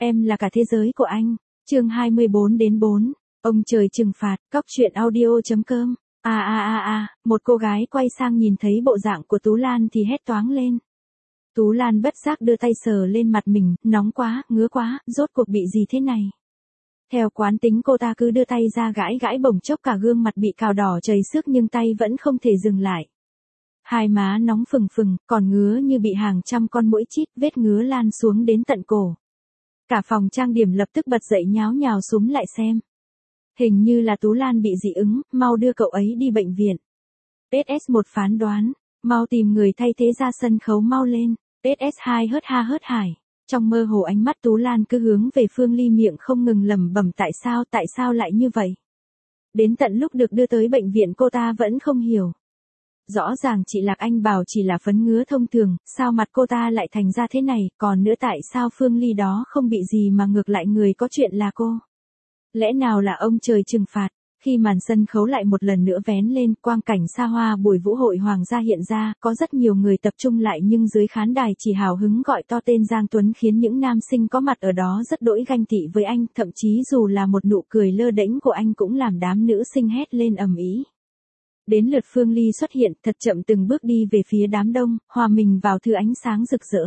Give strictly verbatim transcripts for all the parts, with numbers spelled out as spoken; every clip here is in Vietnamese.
Em là cả thế giới của anh. Chương hai mươi bốn đến bốn. Ông trời trừng phạt. Cóc truyện audio chấm com. A a a a, một cô gái quay sang nhìn thấy bộ dạng của Tú Lan thì hét toáng lên. Tú Lan bất giác đưa tay sờ lên mặt mình, nóng quá, ngứa quá, rốt cuộc bị gì thế này? Theo quán tính cô ta cứ đưa tay ra gãi gãi, bỗng chốc cả gương mặt bị cào đỏ chảy xước nhưng tay vẫn không thể dừng lại. Hai má nóng phừng phừng, còn ngứa như bị hàng trăm con muỗi chít, vết ngứa lan xuống đến tận cổ. Cả phòng trang điểm lập tức bật dậy nháo nhào xúm lại xem. Hình như là Tú Lan bị dị ứng, mau đưa cậu ấy đi bệnh viện. ét ét một phán đoán, mau tìm người thay thế ra sân khấu mau lên. ét ét hai hớt ha hớt hải. Trong mơ hồ ánh mắt Tú Lan cứ hướng về Phương Ly, miệng không ngừng lẩm bẩm tại sao, tại sao lại như vậy. Đến tận lúc được đưa tới bệnh viện cô ta vẫn không hiểu. Rõ ràng chị Lạc Anh bảo chỉ là phấn ngứa thông thường, sao mặt cô ta lại thành ra thế này, còn nữa tại sao Phương Ly đó không bị gì mà ngược lại người có chuyện là cô. Lẽ nào là ông trời trừng phạt? Khi màn sân khấu lại một lần nữa vén lên, quang cảnh xa hoa buổi vũ hội hoàng gia hiện ra, có rất nhiều người tập trung lại nhưng dưới khán đài chỉ hào hứng gọi to tên Giang Tuấn, khiến những nam sinh có mặt ở đó rất đỗi ganh tị với anh, thậm chí dù là một nụ cười lơ đễnh của anh cũng làm đám nữ sinh hét lên ầm ĩ. Đến lượt Phương Ly xuất hiện, thật chậm từng bước đi về phía đám đông, hòa mình vào thứ ánh sáng rực rỡ.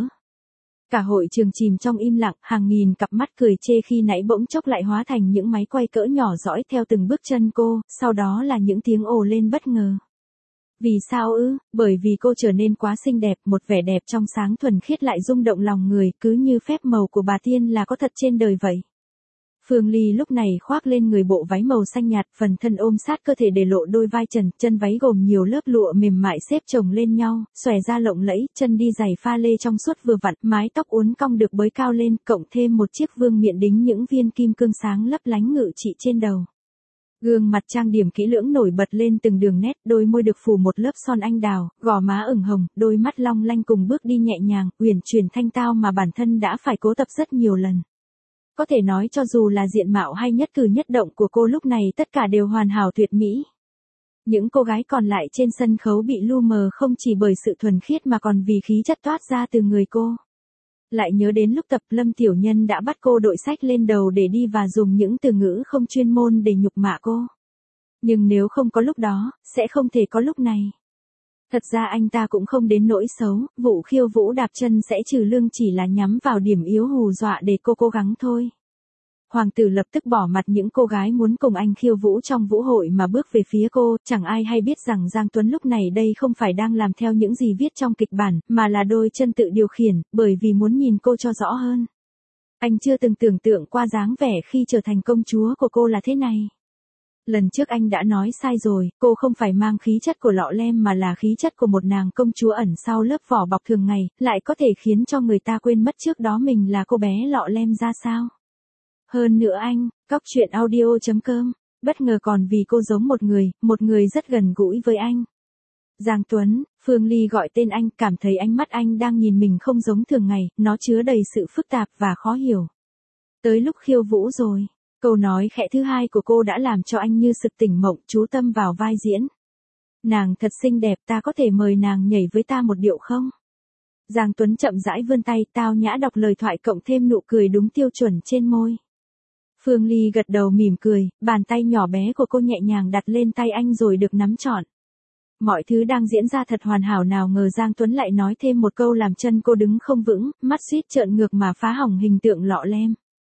Cả hội trường chìm trong im lặng, hàng nghìn cặp mắt cười chê khi nãy bỗng chốc lại hóa thành những máy quay cỡ nhỏ dõi theo từng bước chân cô, sau đó là những tiếng ồ lên bất ngờ. Vì sao ư? Bởi vì cô trở nên quá xinh đẹp, một vẻ đẹp trong sáng thuần khiết lại rung động lòng người, cứ như phép màu của bà tiên là có thật trên đời vậy. Phương Ly lúc này khoác lên người bộ váy màu xanh nhạt, phần thân ôm sát cơ thể để lộ đôi vai trần, chân váy gồm nhiều lớp lụa mềm mại xếp chồng lên nhau, xòe ra lộng lẫy, chân đi giày pha lê trong suốt vừa vặn, mái tóc uốn cong được bới cao lên, cộng thêm một chiếc vương miện đính những viên kim cương sáng lấp lánh ngự trị trên đầu. Gương mặt trang điểm kỹ lưỡng nổi bật lên từng đường nét, đôi môi được phủ một lớp son anh đào, gò má ửng hồng, đôi mắt long lanh cùng bước đi nhẹ nhàng, uyển chuyển thanh tao mà bản thân đã phải cố tập rất nhiều lần. Có thể nói cho dù là diện mạo hay nhất cử nhất động của cô lúc này tất cả đều hoàn hảo tuyệt mỹ. Những cô gái còn lại trên sân khấu bị lu mờ không chỉ bởi sự thuần khiết mà còn vì khí chất toát ra từ người cô. Lại nhớ đến lúc tập Lâm Tiểu Nhân đã bắt cô đội sách lên đầu để đi và dùng những từ ngữ không chuyên môn để nhục mạ cô. Nhưng nếu không có lúc đó, sẽ không thể có lúc này. Thật ra anh ta cũng không đến nỗi xấu, vụ khiêu vũ đạp chân sẽ trừ lương chỉ là nhắm vào điểm yếu hù dọa để cô cố gắng thôi. Hoàng tử lập tức bỏ mặt những cô gái muốn cùng anh khiêu vũ trong vũ hội mà bước về phía cô, chẳng ai hay biết rằng Giang Tuấn lúc này đây không phải đang làm theo những gì viết trong kịch bản, mà là đôi chân tự điều khiển, bởi vì muốn nhìn cô cho rõ hơn. Anh chưa từng tưởng tượng qua dáng vẻ khi trở thành công chúa của cô là thế này. Lần trước anh đã nói sai rồi, cô không phải mang khí chất của lọ lem mà là khí chất của một nàng công chúa ẩn sau lớp vỏ bọc thường ngày, lại có thể khiến cho người ta quên mất trước đó mình là cô bé lọ lem ra sao. Hơn nữa anh, cóc truyện audio chấm com, bất ngờ còn vì cô giống một người, một người rất gần gũi với anh. Giang Tuấn, Phương Ly gọi tên anh, cảm thấy ánh mắt anh đang nhìn mình không giống thường ngày, nó chứa đầy sự phức tạp và khó hiểu. Tới lúc khiêu vũ rồi. Câu nói khẽ thứ hai của cô đã làm cho anh như sực tỉnh mộng, chú tâm vào vai diễn. Nàng thật xinh đẹp, ta có thể mời nàng nhảy với ta một điệu không? Giang Tuấn chậm rãi vươn tay, tao nhã đọc lời thoại cộng thêm nụ cười đúng tiêu chuẩn trên môi. Phương Ly gật đầu mỉm cười, bàn tay nhỏ bé của cô nhẹ nhàng đặt lên tay anh rồi được nắm trọn. Mọi thứ đang diễn ra thật hoàn hảo, nào ngờ Giang Tuấn lại nói thêm một câu làm chân cô đứng không vững, mắt suýt trợn ngược mà phá hỏng hình tượng lọ lem.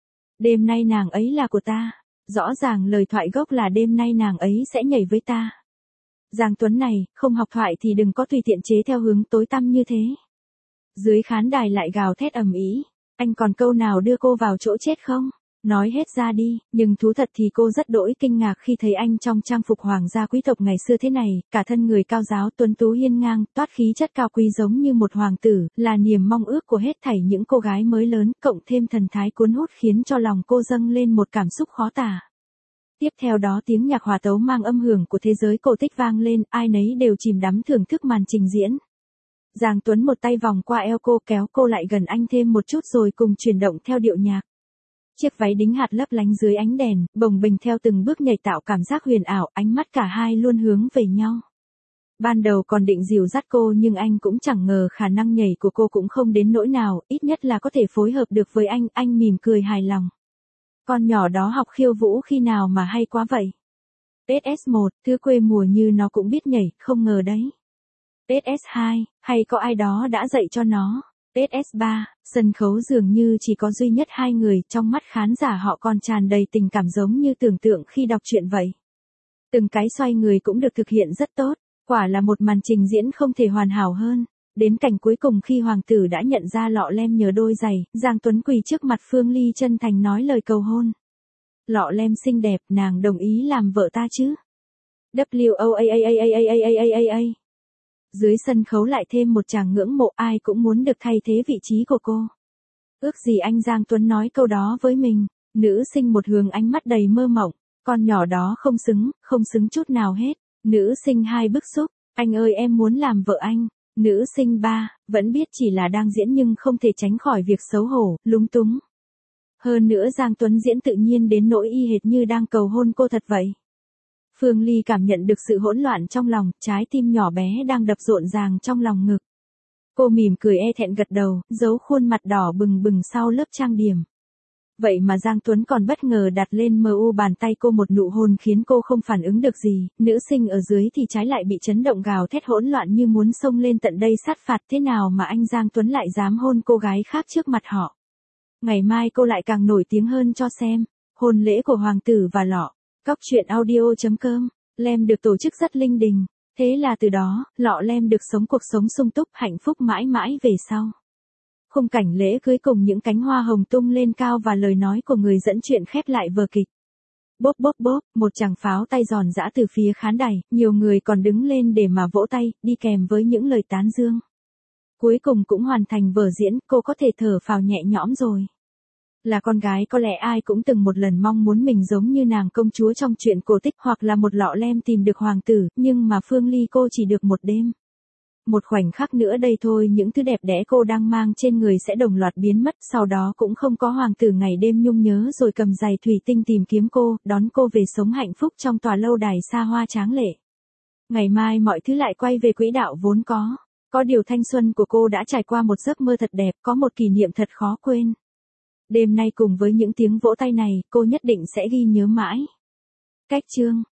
Đêm nay nàng ấy là của ta. Rõ ràng lời thoại gốc là đêm nay nàng ấy sẽ nhảy với ta. Giang Tuấn này, không học thoại thì đừng có tùy tiện chế theo hướng tối tăm như thế. Dưới khán đài lại gào thét ầm ĩ. Anh còn câu nào đưa cô vào chỗ chết không? Nói hết ra đi, nhưng thú thật thì cô rất đỗi kinh ngạc khi thấy anh trong trang phục hoàng gia quý tộc ngày xưa thế này, cả thân người cao giáo tuấn tú hiên ngang, toát khí chất cao quý giống như một hoàng tử, là niềm mong ước của hết thảy những cô gái mới lớn, cộng thêm thần thái cuốn hút khiến cho lòng cô dâng lên một cảm xúc khó tả. Tiếp theo đó tiếng nhạc hòa tấu mang âm hưởng của thế giới cổ tích vang lên, ai nấy đều chìm đắm thưởng thức màn trình diễn. Giang Tuấn một tay vòng qua eo cô, kéo cô lại gần anh thêm một chút rồi cùng chuyển động theo điệu nhạc. Chiếc váy đính hạt lấp lánh dưới ánh đèn, bồng bềnh theo từng bước nhảy tạo cảm giác huyền ảo, ánh mắt cả hai luôn hướng về nhau. Ban đầu còn định dìu dắt cô nhưng anh cũng chẳng ngờ khả năng nhảy của cô cũng không đến nỗi nào, ít nhất là có thể phối hợp được với anh, anh mỉm cười hài lòng. Con nhỏ đó học khiêu vũ khi nào mà hay quá vậy. ét ét một, thứ quê mùa như nó cũng biết nhảy, không ngờ đấy. ét ét hai, hay có ai đó đã dạy cho nó. ét ét ba, sân khấu dường như chỉ có duy nhất hai người, trong mắt khán giả họ còn tràn đầy tình cảm giống như tưởng tượng khi đọc truyện vậy. Từng cái xoay người cũng được thực hiện rất tốt, quả là một màn trình diễn không thể hoàn hảo hơn. Đến cảnh cuối cùng khi hoàng tử đã nhận ra Lọ Lem nhớ đôi giày, Giang Tuấn quỳ trước mặt Phương Ly chân thành nói lời cầu hôn. Lọ Lem xinh đẹp, nàng đồng ý làm vợ ta chứ? W O A A A A A A A A A. Dưới sân khấu lại thêm một tràng ngưỡng mộ, ai cũng muốn được thay thế vị trí của cô. Ước gì anh Giang Tuấn nói câu đó với mình. Nữ sinh một hướng ánh mắt đầy mơ mộng, con nhỏ đó không xứng, không xứng chút nào hết. Nữ sinh hai bức xúc, anh ơi em muốn làm vợ anh. Nữ sinh ba, vẫn biết chỉ là đang diễn nhưng không thể tránh khỏi việc xấu hổ, lúng túng. Hơn nữa Giang Tuấn diễn tự nhiên đến nỗi y hệt như đang cầu hôn cô thật vậy. Phương Ly cảm nhận được sự hỗn loạn trong lòng, trái tim nhỏ bé đang đập rộn ràng trong lòng ngực. Cô mỉm cười e thẹn gật đầu, giấu khuôn mặt đỏ bừng bừng sau lớp trang điểm. Vậy mà Giang Tuấn còn bất ngờ đặt lên mờ u bàn tay cô một nụ hôn khiến cô không phản ứng được gì, nữ sinh ở dưới thì trái lại bị chấn động gào thét hỗn loạn như muốn xông lên tận đây sát phạt, thế nào mà anh Giang Tuấn lại dám hôn cô gái khác trước mặt họ. Ngày mai cô lại càng nổi tiếng hơn cho xem. Hôn lễ của hoàng tử và Lọ. Cóc truyện audio chấm com. Lem được tổ chức rất linh đình. Thế là từ đó, Lọ Lem được sống cuộc sống sung túc hạnh phúc mãi mãi về sau. Khung cảnh lễ cưới cùng những cánh hoa hồng tung lên cao và lời nói của người dẫn chuyện khép lại vở kịch. Bốp bốp bốp, một tràng pháo tay giòn giã từ phía khán đài, nhiều người còn đứng lên để mà vỗ tay, đi kèm với những lời tán dương. Cuối cùng cũng hoàn thành vở diễn, cô có thể thở phào nhẹ nhõm rồi. Là con gái có lẽ ai cũng từng một lần mong muốn mình giống như nàng công chúa trong truyện cổ tích hoặc là một Lọ Lem tìm được hoàng tử, nhưng mà Phương Ly cô chỉ được một đêm. Một khoảnh khắc nữa đây thôi những thứ đẹp đẽ cô đang mang trên người sẽ đồng loạt biến mất, sau đó cũng không có hoàng tử ngày đêm nhung nhớ rồi cầm giày thủy tinh tìm kiếm cô, đón cô về sống hạnh phúc trong tòa lâu đài xa hoa tráng lệ. Ngày mai mọi thứ lại quay về quỹ đạo vốn có. Có điều thanh xuân của cô đã trải qua một giấc mơ thật đẹp, có một kỷ niệm thật khó quên. Đêm nay cùng với những tiếng vỗ tay này, cô nhất định sẽ ghi nhớ mãi. Cách chương